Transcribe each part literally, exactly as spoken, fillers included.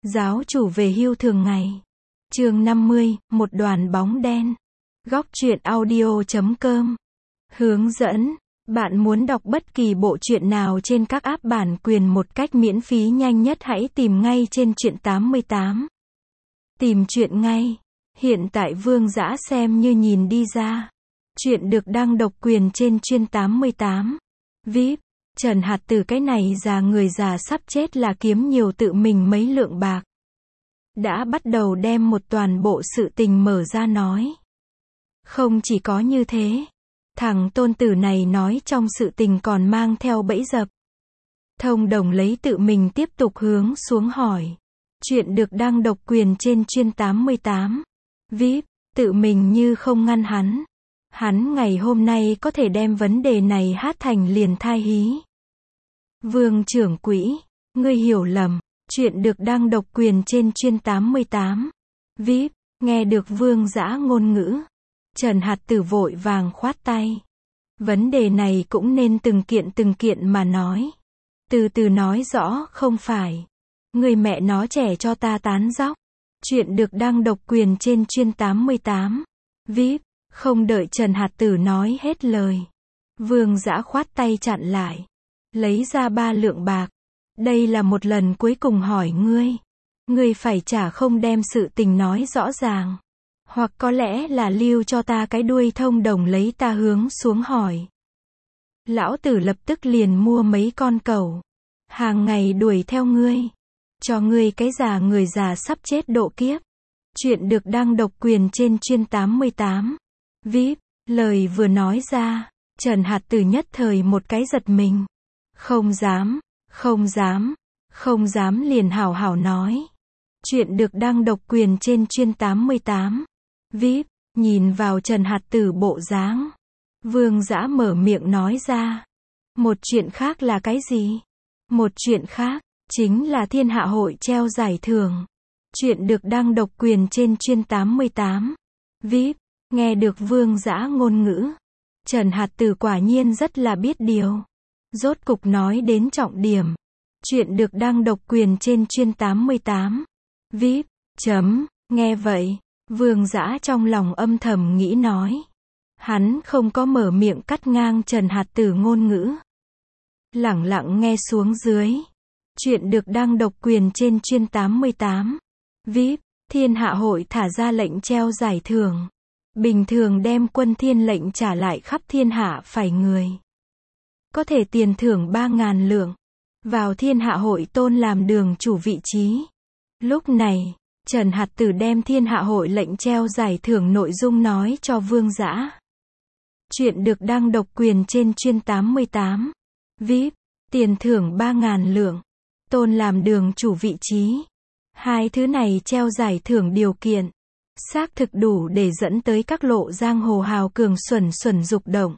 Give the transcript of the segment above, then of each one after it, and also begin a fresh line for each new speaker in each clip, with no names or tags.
Giáo chủ về hưu thường ngày. Chương năm mươi, một đoàn bóng đen. Góc truyện audio chấm com. Hướng dẫn. Bạn muốn đọc bất kỳ bộ truyện nào trên các app bản quyền một cách miễn phí nhanh nhất, hãy tìm ngay trên truyện tám mươi tám. Tìm truyện ngay. Hiện tại Vương Dã xem như nhìn đi ra. Truyện được đăng độc quyền trên chuyên tám mươi tám. vê i pê. Trần Hạt Tử cái này già người già sắp chết là kiếm nhiều tự mình mấy lượng bạc. Đã bắt đầu đem một toàn bộ sự tình mở ra nói. Không chỉ có như thế. Thằng tôn tử này nói trong sự tình còn mang theo bẫy dập. Thông Đồng lấy tự mình tiếp tục hướng xuống hỏi. Chuyện được đăng độc quyền trên chuyên tám mươi tám. vê i pê. Tự mình như không ngăn hắn. Hắn ngày hôm nay có thể đem vấn đề này hát thành liền thai hí. Vương trưởng quỹ, ngươi hiểu lầm. Chuyện được đăng độc quyền trên chuyên tám mươi tám. vê i pê. Nghe được Vương Dã ngôn ngữ. Trần Hạt Tử vội vàng khoát tay. Vấn đề này cũng nên từng kiện từng kiện mà nói. Từ từ nói rõ, không phải. Người mẹ nó trẻ cho ta tán dóc. Chuyện được đăng độc quyền trên chuyên tám mươi tám. vê i pê. Không đợi Trần Hạt Tử nói hết lời. Vương Dã khoát tay chặn lại. Lấy ra ba lượng bạc. Đây là một lần cuối cùng hỏi ngươi. Ngươi phải trả không đem sự tình nói rõ ràng. Hoặc có lẽ là lưu cho ta cái đuôi. Thông Đồng lấy ta hướng xuống hỏi. Lão tử lập tức liền mua mấy con cẩu. Hàng ngày đuổi theo ngươi. Cho ngươi cái già người già sắp chết độ kiếp. Chuyện được đăng độc quyền trên chuyên tám mươi tám. vê i pê. Lời vừa nói ra. Trần Hạt Tử nhất thời một cái giật mình. Không dám, không dám, không dám liền hảo hảo nói. Chuyện được đăng độc quyền trên chuyên tám mươi tám. vê i pê. Nhìn vào Trần Hạt Tử bộ dáng. Vương Dã mở miệng nói ra. Một chuyện khác là cái gì? Một chuyện khác, chính là thiên hạ hội treo giải thưởng. Chuyện được đăng độc quyền trên chuyên tám mươi tám. vê i pê. Nghe được Vương Dã ngôn ngữ. Trần Hạt Tử quả nhiên rất là biết điều. Rốt cục nói đến trọng điểm. Chuyện được đăng độc quyền trên chuyên tám mươi tám. vê i pê. Chấm. Nghe vậy. Vương Dã trong lòng âm thầm nghĩ nói. Hắn không có mở miệng cắt ngang Trần Hạt Tử ngôn ngữ. Lẳng lặng nghe xuống dưới. Chuyện được đăng độc quyền trên chuyên tám mươi tám. vê i pê. Thiên hạ hội thả ra lệnh treo giải thưởng. Bình thường đem quân thiên lệnh trả lại khắp thiên hạ phải người. Có thể tiền thưởng ba ngàn lượng. Vào thiên hạ hội tôn làm đường chủ vị trí. Lúc này, Trần Hạt Tử đem thiên hạ hội lệnh treo giải thưởng nội dung nói cho Vương Dã. Chuyện được đăng độc quyền trên chuyên tám mươi tám. vê i pê. Tiền thưởng ba ngàn lượng. Tôn làm đường chủ vị trí. Hai thứ này treo giải thưởng điều kiện. Xác thực đủ để dẫn tới các lộ giang hồ hào cường xuẩn xuẩn dục động.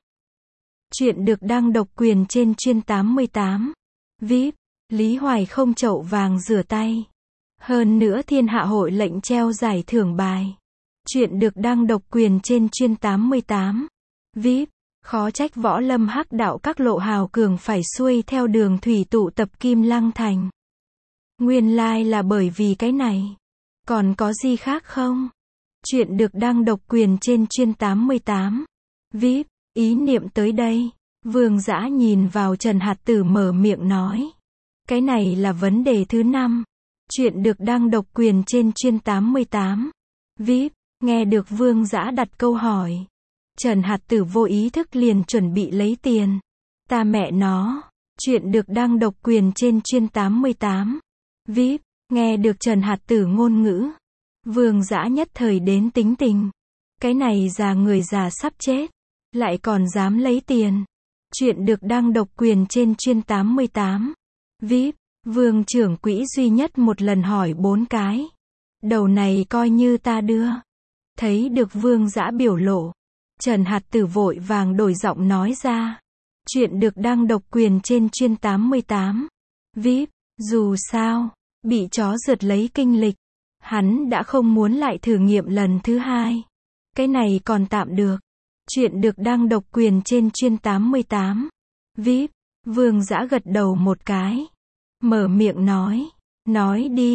Chuyện được đăng độc quyền trên chuyên tám mươi tám. vê i pê. Lý Hoài không chậu vàng rửa tay. Hơn nữa thiên hạ hội lệnh treo giải thưởng bài. Chuyện được đăng độc quyền trên chuyên tám mươi tám. vê i pê. Khó trách Võ Lâm hắc đạo các lộ hào cường phải xuôi theo đường thủy tụ tập Kim Lăng Thành. Nguyên lai là bởi vì cái này. Còn có gì khác không? Chuyện được đăng độc quyền trên chuyên tám mươi tám. vê i pê. Ý niệm tới đây. Vương Dã nhìn vào Trần Hạt Tử mở miệng nói. Cái này là vấn đề thứ năm. Chuyện được đăng độc quyền trên chuyên tám mươi tám. vê i pê. Nghe được Vương Dã đặt câu hỏi. Trần Hạt Tử vô ý thức liền chuẩn bị lấy tiền. Ta mẹ nó. Chuyện được đăng độc quyền trên chuyên tám mươi tám. vê i pê. Nghe được Trần Hạt Tử ngôn ngữ. Vương Dã nhất thời đến tính tình. Cái này già người già sắp chết. Lại còn dám lấy tiền. Chuyện được đăng độc quyền trên chuyên tám mươi tám. vê i pê. Vương trưởng quỹ duy nhất một lần hỏi bốn cái. Đầu này coi như ta đưa. Thấy được Vương Dã biểu lộ. Trần Hạt Tử vội vàng đổi giọng nói ra. Chuyện được đăng độc quyền trên chuyên tám mươi tám. vê i pê. Dù sao. Bị chó rượt lấy kinh lịch. Hắn đã không muốn lại thử nghiệm lần thứ hai. Cái này còn tạm được. Chuyện được đăng độc quyền trên chuyên tám mươi tám. vê i pê. Vương Dã gật đầu một cái. Mở miệng nói. Nói đi.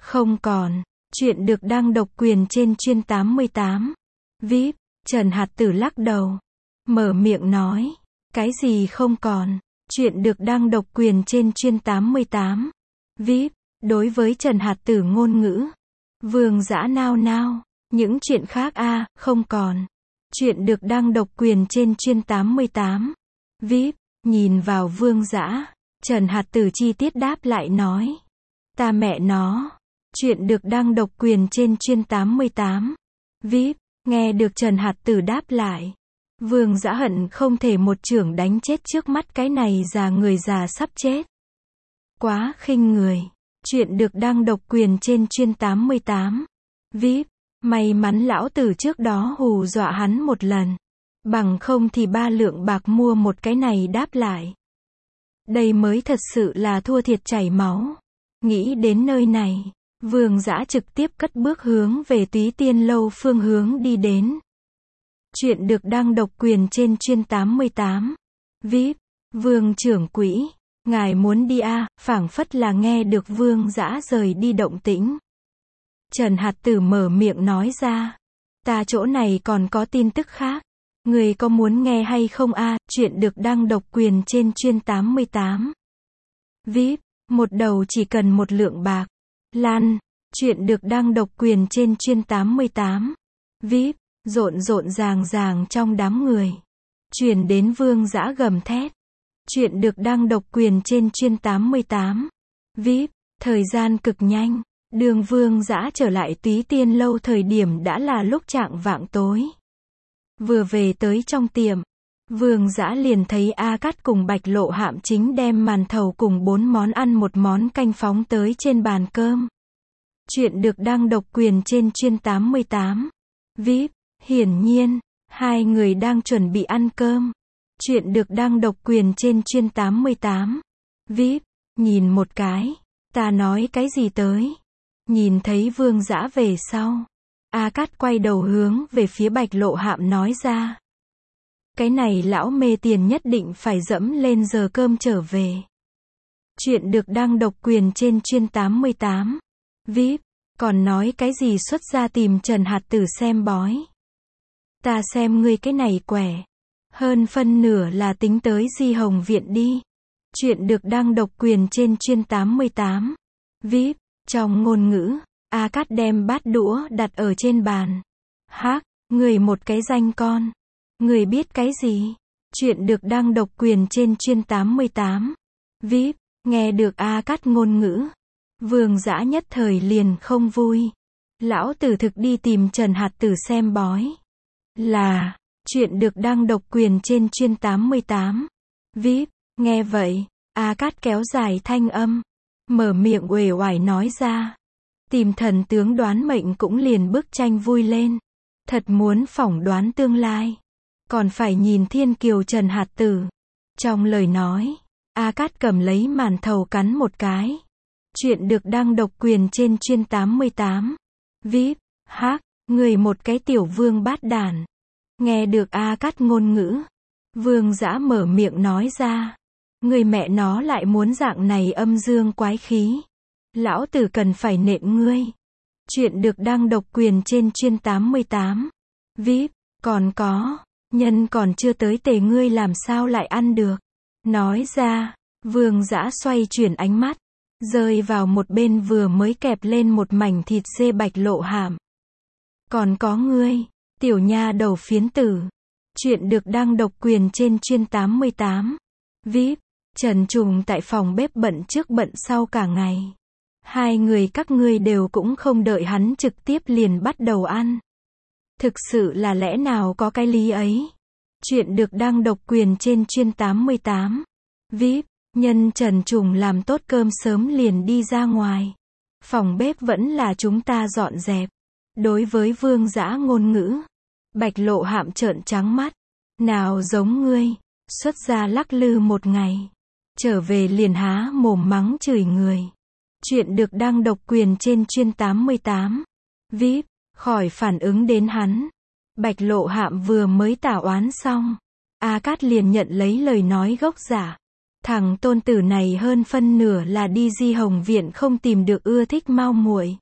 Không còn. Chuyện được đăng độc quyền trên chuyên tám mươi tám. vê i pê. Trần Hạt Tử lắc đầu. Mở miệng nói. Cái gì không còn? Chuyện được đăng độc quyền trên chuyên tám mươi tám. vê i pê. Đối với Trần Hạt Tử ngôn ngữ. Vương Dã nao nao. Những chuyện khác a à, không còn. Chuyện được đăng độc quyền trên chuyên tám mươi tám. vê i pê. Nhìn vào Vương Dã, Trần Hạt Tử chi tiết đáp lại nói. Ta mẹ nó. Chuyện được đăng độc quyền trên chuyên tám mươi tám. vê i pê. Nghe được Trần Hạt Tử đáp lại. Vương Dã hận không thể một chưởng đánh chết trước mắt cái này già người già sắp chết. Quá khinh người. Chuyện được đăng độc quyền trên chuyên tám mươi tám. vê i pê. May mắn lão tử trước đó hù dọa hắn một lần. Bằng không thì ba lượng bạc mua một cái này đáp lại. Đây mới thật sự là thua thiệt chảy máu. Nghĩ đến nơi này, Vương Dã trực tiếp cất bước hướng về Túy Tiên Lâu phương hướng đi đến. Chuyện được đăng độc quyền trên chuyên tám mươi tám. vê i pê. Vương trưởng quỹ, ngài muốn đi a à, phảng phất là nghe được Vương Dã rời đi động tĩnh. Trần Hạt Tử mở miệng nói ra. Ta chỗ này còn có tin tức khác. Người có muốn nghe hay không a à, chuyện được đăng độc quyền trên chuyên tám mươi tám. vê i pê. Một đầu chỉ cần một lượng bạc. Lan. Chuyện được đăng độc quyền trên chuyên tám mươi tám. vê i pê. Rộn rộn ràng ràng trong đám người. Truyền đến Vương Dã gầm thét. Chuyện được đăng độc quyền trên chuyên tám mươi tám. vê i pê. Thời gian cực nhanh. Đường Vương Dã trở lại Túy Tiên Lâu thời điểm đã là lúc chạng vạng tối. Vừa về tới trong tiệm, Vương Dã liền thấy A Cát cùng Bạch Lộ Hạm chính đem màn thầu cùng bốn món ăn một món canh phóng tới trên bàn cơm. Chuyện được đăng độc quyền trên chuyên tám mươi tám. vê i pê. Hiển nhiên, hai người đang chuẩn bị ăn cơm. Chuyện được đăng độc quyền trên chuyên tám mươi tám. vê i pê. Nhìn một cái. Ta nói cái gì tới? Nhìn thấy Vương Dã về sau. A Cát quay đầu hướng về phía Bạch Lộ Hạm nói ra. Cái này lão mê tiền nhất định phải dẫm lên giờ cơm trở về. Chuyện được đăng độc quyền trên chuyên tám mươi tám. vê i pê. Còn nói cái gì xuất ra tìm Trần Hạt Tử xem bói. Ta xem ngươi cái này quẻ. Hơn phân nửa là tính tới Di Hồng Viện đi. Chuyện được đăng độc quyền trên chuyên tám mươi tám. vê i pê. Trong ngôn ngữ, A Cát đem bát đũa đặt ở trên bàn. Hác, người một cái danh con. Người biết cái gì? Chuyện được đăng độc quyền trên chuyên tám mươi tám. vê i pê. Nghe được A Cát ngôn ngữ. Vương Dã nhất thời liền không vui. Lão tử thực đi tìm Trần Hạt Tử xem bói. Là, chuyện được đăng độc quyền trên chuyên tám mươi tám. vê i pê. Nghe vậy, A Cát kéo dài thanh âm. Mở miệng uể oải nói ra. Tìm thần tướng đoán mệnh cũng liền bức tranh vui lên. Thật muốn phỏng đoán tương lai. Còn phải nhìn Thiên Kiều Trần Hạt Tử. Trong lời nói, A Cát cầm lấy màn thầu cắn một cái. Chuyện được đăng độc quyền trên chuyên tám mươi tám. vê i pê. Hác, người một cái tiểu vương bát đàn. Nghe được A Cát ngôn ngữ. Vương Dã mở miệng nói ra. Người mẹ nó lại muốn dạng này âm dương quái khí. Lão tử cần phải nện ngươi. Chuyện được đăng độc quyền trên chuyên tám mươi tám. vê i pê. Còn có. Nhân còn chưa tới tề ngươi làm sao lại ăn được. Nói ra. Vương Dã xoay chuyển ánh mắt. Rơi vào một bên vừa mới kẹp lên một mảnh thịt dê Bạch Lộ Hạm. Còn có ngươi. Tiểu nha đầu phiến tử. Chuyện được đăng độc quyền trên chuyên tám mươi tám. vê i pê. Trần Trùng tại phòng bếp bận trước bận sau cả ngày. Hai người các ngươi đều cũng không đợi hắn trực tiếp liền bắt đầu ăn. Thực sự là lẽ nào có cái lý ấy. Chuyện được đăng độc quyền trên chuyên tám mươi tám. vê i pê. Nhân Trần Trùng làm tốt cơm sớm liền đi ra ngoài. Phòng bếp vẫn là chúng ta dọn dẹp. Đối với Vương Dã ngôn ngữ. Bạch Lộ Hạm trợn trắng mắt. Nào giống ngươi. Xuất ra lắc lư một ngày. Trở về liền há mồm mắng chửi người. Chuyện được đăng độc quyền trên chuyên tám mươi tám. vê i pê. Khỏi phản ứng đến hắn. Bạch Lộ Hạm vừa mới tả oán xong. A Cát liền nhận lấy lời nói gốc giả. Thằng tôn tử này hơn phân nửa là đi Di Hồng viện không tìm được ưa thích mau muội.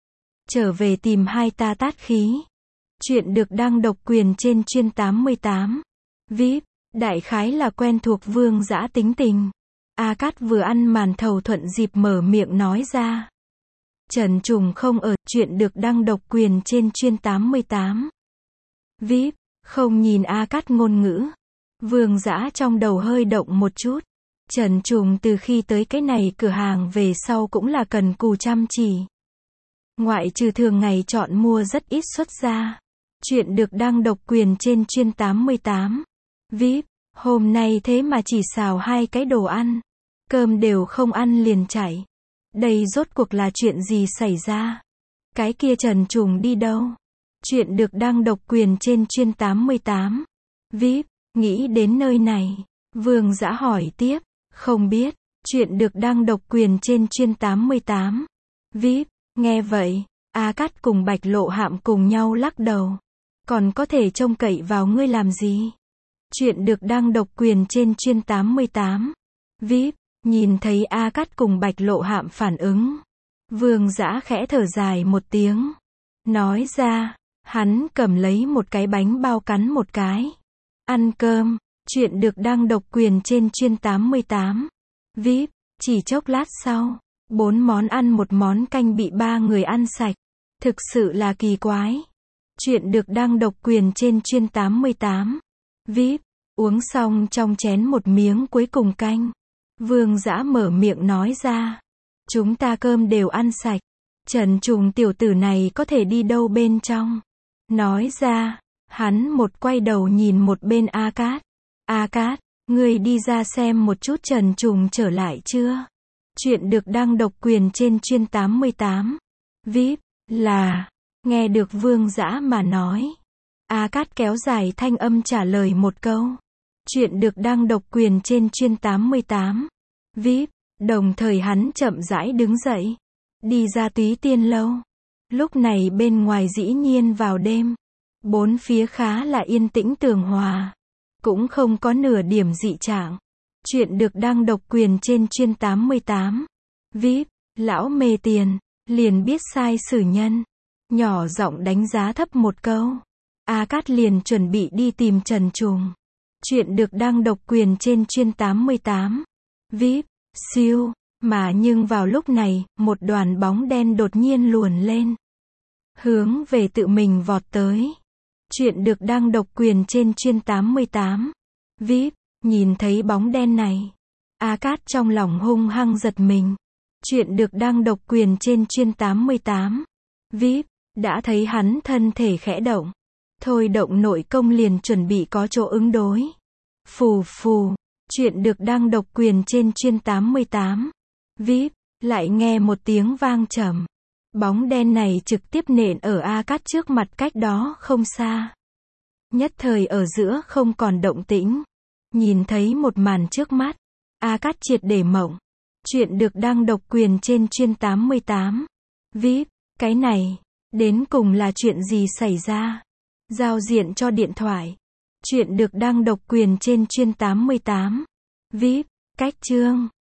Trở về tìm hai ta tát khí. Chuyện được đăng độc quyền trên chuyên tám mươi tám. vê i pê, đại khái là quen thuộc Vương Dã tính tình. A Cát vừa ăn màn thầu thuận dịp mở miệng nói ra. Trần Trùng không ở, chuyện được đăng độc quyền trên chuyên tám mươi tám. vê i pê, không nhìn A Cát ngôn ngữ. Vương Dã trong đầu hơi động một chút. Trần Trùng từ khi tới cái này cửa hàng về sau cũng là cần cù chăm chỉ. Ngoại trừ thường ngày chọn mua rất ít xuất ra. Chuyện được đăng độc quyền trên chuyên tám mươi tám. vê i pê, hôm nay thế mà chỉ xào hai cái đồ ăn. Cơm đều không ăn liền chạy. Đây rốt cuộc là chuyện gì xảy ra? Cái kia Trần Trùng đi đâu? Chuyện được đăng độc quyền trên chuyên tám mươi tám. vê i pê, nghĩ đến nơi này. Vương Dã hỏi tiếp. Không biết. Chuyện được đăng độc quyền trên chuyên tám mươi tám. vê i pê, nghe vậy, A Cát cùng Bạch Lộ Hạm cùng nhau lắc đầu. Còn có thể trông cậy vào ngươi làm gì? Chuyện được đăng độc quyền trên chuyên tám mươi tám. vê i pê, nhìn thấy A Cát cùng Bạch Lộ Hạm phản ứng. Vương Dã khẽ thở dài một tiếng. Nói ra, hắn cầm lấy một cái bánh bao cắn một cái. Ăn cơm. Chuyện được đăng độc quyền trên chuyên tám mươi tám. vê i pê, chỉ chốc lát sau, bốn món ăn một món canh bị ba người ăn sạch. Thực sự là kỳ quái. Chuyện được đăng độc quyền trên chuyên tám mươi tám. vê i pê, uống xong trong chén một miếng cuối cùng canh. Vương Dã mở miệng nói ra. Chúng ta cơm đều ăn sạch. Trần Trùng tiểu tử này có thể đi đâu bên trong? Nói ra, hắn một quay đầu nhìn một bên A Cát. A Cát, ngươi đi ra xem một chút Trần Trùng trở lại chưa? Chuyện được đăng độc quyền trên chuyên tám mươi tám. vê i pê, là, nghe được Vương Dã mà nói. A Cát kéo dài thanh âm trả lời một câu. Chuyện được đăng độc quyền trên chuyên tám mươi tám. vê i pê, đồng thời hắn chậm rãi đứng dậy. Đi ra Túy Tiên lâu. Lúc này bên ngoài dĩ nhiên vào đêm. Bốn phía khá là yên tĩnh tường hòa. Cũng không có nửa điểm dị trạng. Chuyện được đăng độc quyền trên chuyên tám mươi tám. vê i pê, lão mê tiền, liền biết sai xử nhân. Nhỏ giọng đánh giá thấp một câu. A Cát liền chuẩn bị đi tìm Trần Trùng. Chuyện được đăng độc quyền trên chuyên tám mươi tám. vê i pê, siêu, mà nhưng vào lúc này, một đoàn bóng đen đột nhiên luồn lên. Hướng về tự mình vọt tới. Chuyện được đăng độc quyền trên chuyên tám mươi tám. vê i pê, nhìn thấy bóng đen này. A Cát trong lòng hung hăng giật mình. Chuyện được đăng độc quyền trên chuyên tám mươi tám. vê i pê, đã thấy hắn thân thể khẽ động. Thôi động nội công liền chuẩn bị có chỗ ứng đối. Phù phù. Chuyện được đăng độc quyền trên chuyên tám mươi tám. vê i pê, lại nghe một tiếng vang trầm. Bóng đen này trực tiếp nện ở A Cát trước mặt cách đó không xa. Nhất thời ở giữa không còn động tĩnh. Nhìn thấy một màn trước mắt. A Cát triệt để mộng. Chuyện được đăng độc quyền trên chuyên tám mươi tám. vê i pê, cái này, đến cùng là chuyện gì xảy ra? Giao diện cho điện thoại. Chuyện được đăng độc quyền trên chuyên tám mươi tám. vê i pê, cách chương.